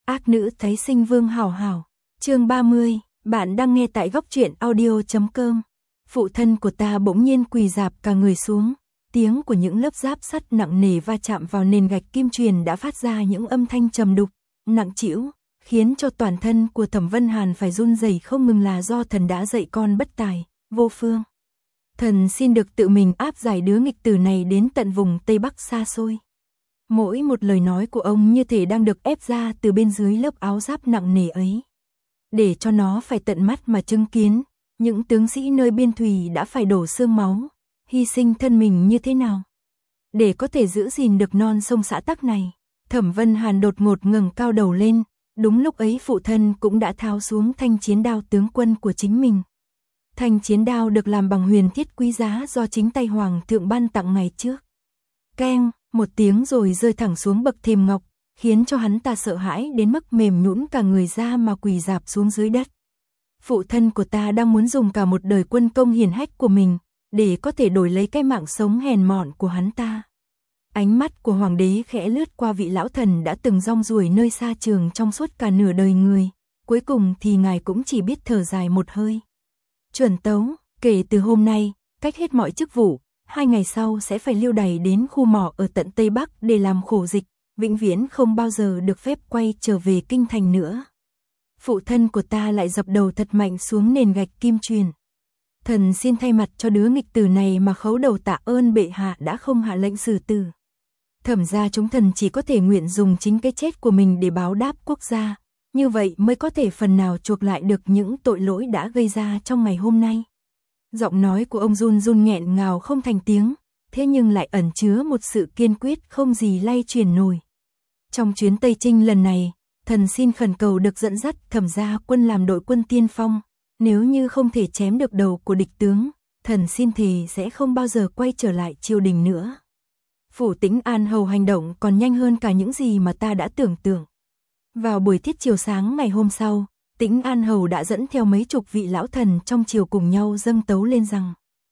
Ác nữ Thái Sinh Vương hảo hảo. Chương 30, bạn đang nghe tại góc truyện audio.com. Phụ thân của ta bỗng nhiên quỳ rạp cả người xuống, tiếng của những lớp giáp sắt nặng nề va chạm vào nền gạch kim truyền đã phát ra những âm thanh trầm đục, nặng trĩu, khiến cho toàn thân của Thẩm Vân Hàn phải run rẩy không ngừng là do thần đã dạy con bất tài, vô phương. Thần xin được tự mình áp giải đứa nghịch tử này đến tận vùng Tây Bắc xa xôi. Mỗi một lời nói của ông như thể đang được ép ra từ bên dưới lớp áo giáp nặng nề ấy. Để cho nó phải tận mắt mà chứng kiến, những tướng sĩ nơi biên thùy đã phải đổ xương máu, hy sinh thân mình như thế nào. Để có thể giữ gìn được non sông xã tắc này, Thẩm Vân Hàn đột ngột ngẩng cao đầu lên, đúng lúc ấy phụ thân cũng đã tháo xuống thanh chiến đao tướng quân của chính mình. Thanh chiến đao được làm bằng huyền thiết quý giá do chính tay Hoàng thượng ban tặng ngày trước. Keng, một tiếng rồi rơi thẳng xuống bậc thềm ngọc, khiến cho hắn ta sợ hãi đến mức mềm nhũn cả người ra mà quỳ rạp xuống dưới đất. Phụ thân của ta đang muốn dùng cả một đời quân công hiển hách của mình, để có thể đổi lấy cái mạng sống hèn mọn của hắn ta. Ánh mắt của hoàng đế khẽ lướt qua vị lão thần đã từng rong ruổi nơi xa trường trong suốt cả nửa đời người, cuối cùng thì ngài cũng chỉ biết thở dài một hơi. Chuẩn tấu, kể từ hôm nay, cách hết mọi chức vụ, 2 ngày sau sẽ phải lưu đày đến khu mỏ ở tận Tây Bắc để làm khổ dịch, vĩnh viễn không bao giờ được phép quay trở về kinh thành nữa. Phụ thân của ta lại dập đầu thật mạnh xuống nền gạch kim truyền. Thần xin thay mặt cho đứa nghịch tử này mà khấu đầu tạ ơn bệ hạ đã không hạ lệnh xử tử. Thẩm ra chúng thần chỉ có thể nguyện dùng chính cái chết của mình để báo đáp quốc gia, như vậy mới có thể phần nào chuộc lại được những tội lỗi đã gây ra trong ngày hôm nay. Giọng nói của ông run run nghẹn ngào không thành tiếng, thế nhưng lại ẩn chứa một sự kiên quyết không gì lay chuyển nổi. Trong chuyến Tây Chinh lần này, thần xin khẩn cầu được dẫn dắt Thẩm gia quân làm đội quân tiên phong, nếu như không thể chém được đầu của địch tướng, thần xin thề sẽ không bao giờ quay trở lại triều đình nữa. Phủ Tĩnh An Hầu hành động còn nhanh hơn cả những gì mà ta đã tưởng tượng. Vào buổi thiết chiều sáng ngày hôm sau, Tĩnh An Hầu đã dẫn theo mấy chục vị lão thần trong triều cùng nhau dâng tấu lên rằng: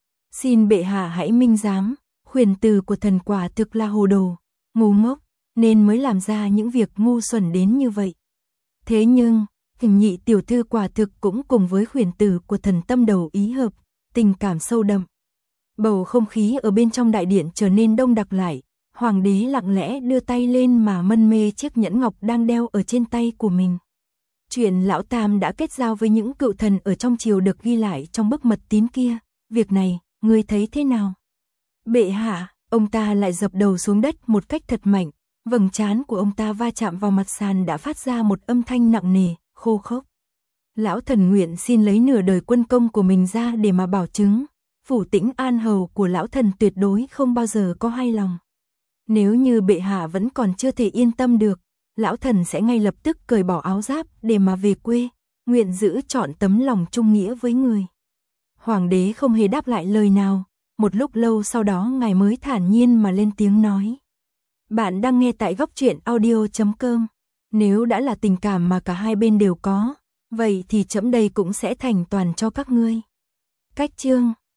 xin bệ hạ hãy minh giám, khuyển từ của thần quả thực là hồ đồ, ngu ngốc, nên mới làm ra những việc ngu xuẩn đến như vậy. Thế nhưng, Hình nhị tiểu thư quả thực cũng cùng với khuyển tử của thần tâm đầu ý hợp, tình cảm sâu đậm. Bầu không khí ở bên trong đại điện trở nên đông đặc lại, hoàng đế lặng lẽ đưa tay lên mà mân mê chiếc nhẫn ngọc đang đeo ở trên tay của mình. Chuyện lão tam đã kết giao với những cựu thần ở trong triều được ghi lại trong bức mật tín kia, việc này, ngươi thấy thế nào? Bệ hạ, ông ta lại dập đầu xuống đất một cách thật mạnh, vầng trán của ông ta va chạm vào mặt sàn đã phát ra một âm thanh nặng nề, khô khốc. Lão thần nguyện xin lấy nửa đời quân công của mình ra để mà bảo chứng, Phủ Tĩnh An Hầu của lão thần tuyệt đối không bao giờ có hai lòng. Nếu như bệ hạ vẫn còn chưa thể yên tâm được, lão thần sẽ ngay lập tức cởi bỏ áo giáp để mà về quê, nguyện giữ trọn tấm lòng trung nghĩa với người. Hoàng đế không hề đáp lại lời nào, một lúc lâu sau đó ngài mới thản nhiên mà lên tiếng nói: bạn đang nghe tại góc truyện audio.com. Nếu đã là tình cảm mà cả hai bên đều có, vậy thì trẫm đây cũng sẽ thành toàn cho các ngươi. Cách chương